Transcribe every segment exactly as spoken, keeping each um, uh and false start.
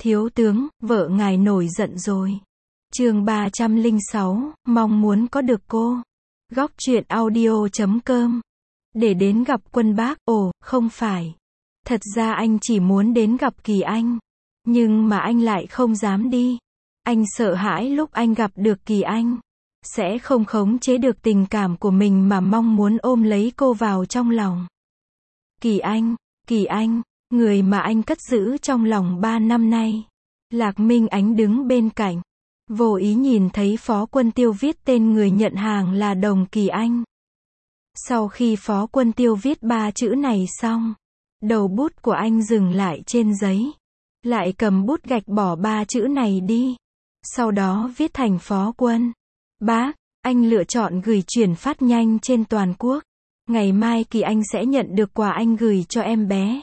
Thiếu tướng, vợ ngài nổi giận rồi. Chương ba trăm lẻ sáu, mong muốn có được cô. Góc truyện audio chấm com. Để đến gặp Quân Bác, ồ, không phải. Thật ra anh chỉ muốn đến gặp Kỳ Anh. Nhưng mà anh lại không dám đi. Anh sợ hãi lúc anh gặp được Kỳ Anh sẽ không khống chế được tình cảm của mình mà mong muốn ôm lấy cô vào trong lòng. Kỳ Anh, Kỳ Anh, người mà anh cất giữ trong lòng ba năm nay. Lạc Minh Ánh đứng bên cạnh, vô ý nhìn thấy Phó Quân Tiêu viết tên người nhận hàng là Đồng Kỳ Anh. Sau khi Phó Quân Tiêu viết ba chữ này xong, đầu bút của anh dừng lại trên giấy, lại cầm bút gạch bỏ ba chữ này đi. Sau đó viết thành Phó Quân Bác. Anh lựa chọn gửi chuyển phát nhanh trên toàn quốc. Ngày mai Kỳ Anh sẽ nhận được quà anh gửi cho em bé.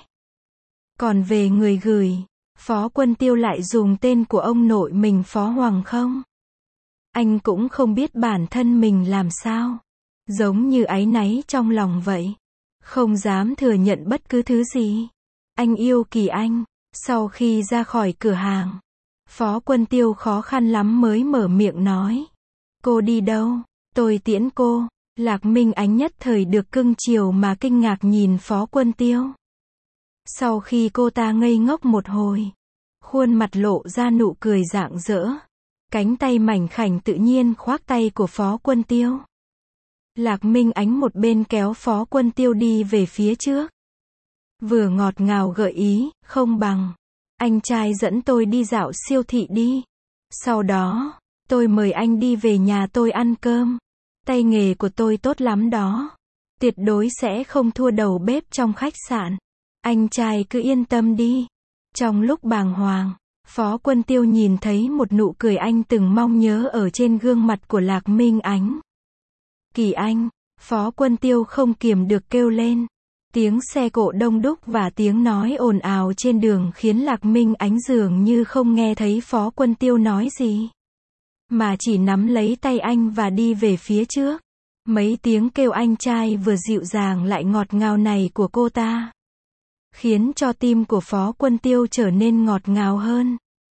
Còn về người gửi, Phó Quân Tiêu lại dùng tên của ông nội mình Phó Hoàng không. Anh cũng không biết bản thân mình làm sao. Giống như áy náy trong lòng vậy. Không dám thừa nhận bất cứ thứ gì. Anh yêu Kỳ Anh. Sau khi ra khỏi cửa hàng, Phó Quân Tiêu khó khăn lắm mới mở miệng nói. Cô đi đâu? Tôi tiễn cô. Lạc Minh Ánh nhất thời được cưng chiều mà kinh ngạc nhìn Phó Quân Tiêu. Sau khi cô ta ngây ngốc một hồi, khuôn mặt lộ ra nụ cười rạng rỡ. Cánh tay mảnh khảnh tự nhiên khoác tay của Phó Quân Tiêu. Lạc Minh Ánh một bên kéo Phó Quân Tiêu đi về phía trước. Vừa ngọt ngào gợi ý, không bằng anh trai dẫn tôi đi dạo siêu thị đi. Sau đó, tôi mời anh đi về nhà tôi ăn cơm. Tay nghề của tôi tốt lắm đó. Tuyệt đối sẽ không thua đầu bếp trong khách sạn. Anh trai cứ yên tâm đi. Trong lúc bàng hoàng, Phó Quân Tiêu nhìn thấy một nụ cười anh từng mong nhớ ở trên gương mặt của Lạc Minh Ánh. Kỳ Anh, Phó Quân Tiêu không kiềm được kêu lên. Tiếng xe cộ đông đúc và tiếng nói ồn ào trên đường khiến Lạc Minh Ánh dường như không nghe thấy Phó Quân Tiêu nói gì, mà chỉ nắm lấy tay anh và đi về phía trước. Mấy tiếng kêu anh trai vừa dịu dàng lại ngọt ngào này của cô ta, khiến cho tim của Phó Quân Tiêu trở nên ngọt ngào hơn.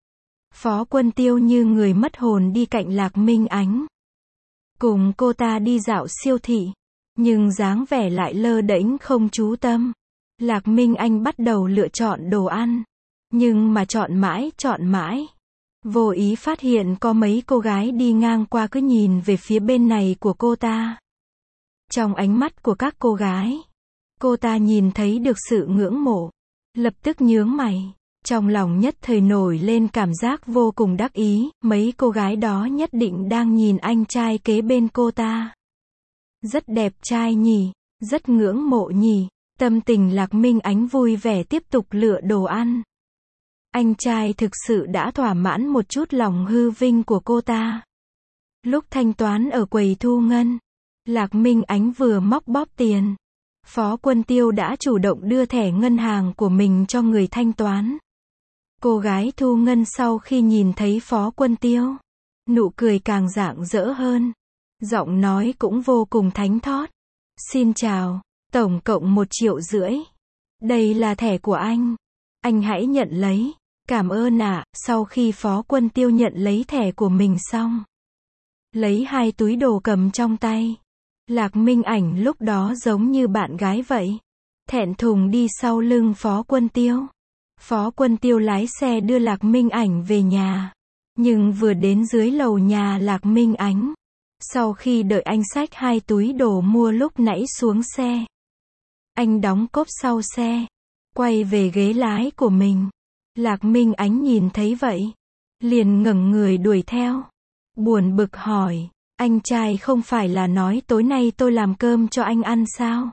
Phó Quân Tiêu như người mất hồn đi cạnh Lạc Minh Ánh. Cùng cô ta đi dạo siêu thị, nhưng dáng vẻ lại lơ đễnh không chú tâm. Lạc Minh Anh bắt đầu lựa chọn đồ ăn, nhưng mà chọn mãi, chọn mãi. Vô ý phát hiện có mấy cô gái đi ngang qua cứ nhìn về phía bên này của cô ta. Trong ánh mắt của các cô gái, cô ta nhìn thấy được sự ngưỡng mộ. Lập tức nhướng mày. Trong lòng nhất thời nổi lên cảm giác vô cùng đắc ý. Mấy cô gái đó nhất định đang nhìn anh trai kế bên cô ta. Rất đẹp trai nhỉ, rất ngưỡng mộ nhỉ. Tâm tình Lạc Minh Ánh vui vẻ tiếp tục lựa đồ ăn. Anh trai thực sự đã thỏa mãn một chút lòng hư vinh của cô ta. Lúc thanh toán ở quầy thu ngân, Lạc Minh Ánh vừa móc bóp tiền, Phó Quân Tiêu đã chủ động đưa thẻ ngân hàng của mình cho người thanh toán. Cô gái thu ngân sau khi nhìn thấy Phó Quân Tiêu, nụ cười càng rạng rỡ hơn. Giọng nói cũng vô cùng thánh thót. Xin chào, tổng cộng một triệu rưỡi. Đây là thẻ của anh. Anh hãy nhận lấy. Cảm ơn ạ. Sau khi Phó Quân Tiêu nhận lấy thẻ của mình xong, lấy hai túi đồ cầm trong tay. Lạc Minh Ảnh lúc đó giống như bạn gái vậy. Thẹn thùng đi sau lưng Phó Quân Tiêu. Phó Quân Tiêu lái xe đưa Lạc Minh Ảnh về nhà. Nhưng vừa đến dưới lầu nhà Lạc Minh Ánh, sau khi đợi anh xách hai túi đồ mua lúc nãy xuống xe, anh đóng cốp sau xe, quay về ghế lái của mình. Lạc Minh Ánh nhìn thấy vậy, liền ngẩng người đuổi theo. Buồn bực hỏi, anh trai không phải là nói tối nay tôi làm cơm cho anh ăn sao?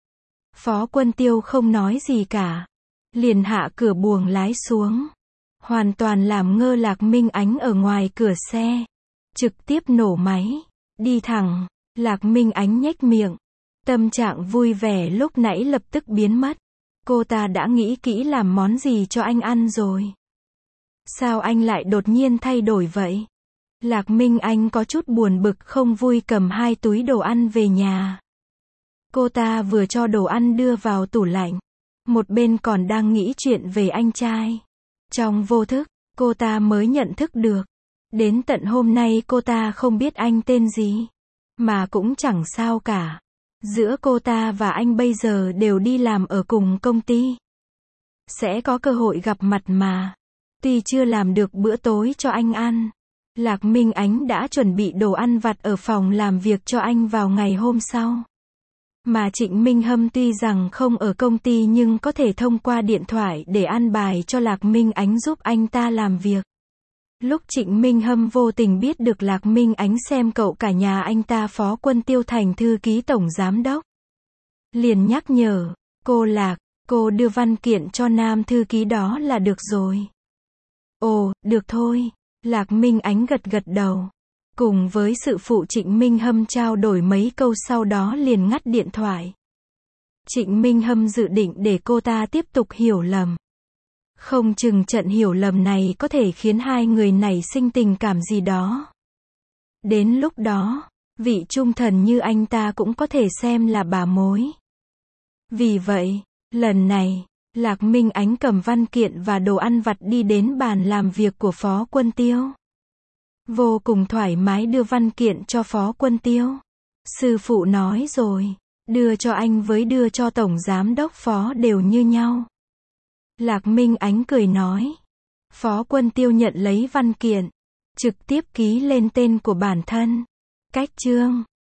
Phó Quân Tiêu không nói gì cả, liền hạ cửa buồng lái xuống, hoàn toàn làm ngơ Lạc Minh Ánh ở ngoài cửa xe, trực tiếp nổ máy, đi thẳng. Lạc Minh Ánh nhếch miệng, tâm trạng vui vẻ lúc nãy lập tức biến mất. Cô ta đã nghĩ kỹ làm món gì cho anh ăn rồi. Sao anh lại đột nhiên thay đổi vậy? Lạc Minh Anh có chút buồn bực không vui cầm hai túi đồ ăn về nhà. Cô ta vừa cho đồ ăn đưa vào tủ lạnh, một bên còn đang nghĩ chuyện về anh trai. Trong vô thức, cô ta mới nhận thức được. Đến tận hôm nay cô ta không biết anh tên gì. Mà cũng chẳng sao cả. Giữa cô ta và anh bây giờ đều đi làm ở cùng công ty. Sẽ có cơ hội gặp mặt mà. Tuy chưa làm được bữa tối cho anh ăn, Lạc Minh Ánh đã chuẩn bị đồ ăn vặt ở phòng làm việc cho anh vào ngày hôm sau. Mà Trịnh Minh Hâm tuy rằng không ở công ty nhưng có thể thông qua điện thoại để an bài cho Lạc Minh Ánh giúp anh ta làm việc. Lúc Trịnh Minh Hâm vô tình biết được Lạc Minh Ánh xem cậu cả nhà anh ta Phó Quân Tiêu thành thư ký tổng giám đốc, liền nhắc nhở, cô Lạc, cô đưa văn kiện cho nam thư ký đó là được rồi. Ồ, được thôi. Lạc Minh Ánh gật gật đầu. Cùng với sự phụ Trịnh Minh Hâm trao đổi mấy câu sau đó liền ngắt điện thoại. Trịnh Minh Hâm dự định để cô ta tiếp tục hiểu lầm. Không chừng trận hiểu lầm này có thể khiến hai người nảy sinh tình cảm gì đó. Đến lúc đó, vị trung thần như anh ta cũng có thể xem là bà mối. Vì vậy, lần này, Lạc Minh Ánh cầm văn kiện và đồ ăn vặt đi đến bàn làm việc của Phó Quân Tiêu. Vô cùng thoải mái đưa văn kiện cho Phó Quân Tiêu. Sư phụ nói rồi, đưa cho anh với đưa cho Tổng Giám đốc Phó đều như nhau. Lạc Minh Ánh cười nói. Phó Quân Tiêu nhận lấy văn kiện, trực tiếp ký lên tên của bản thân. Cách chương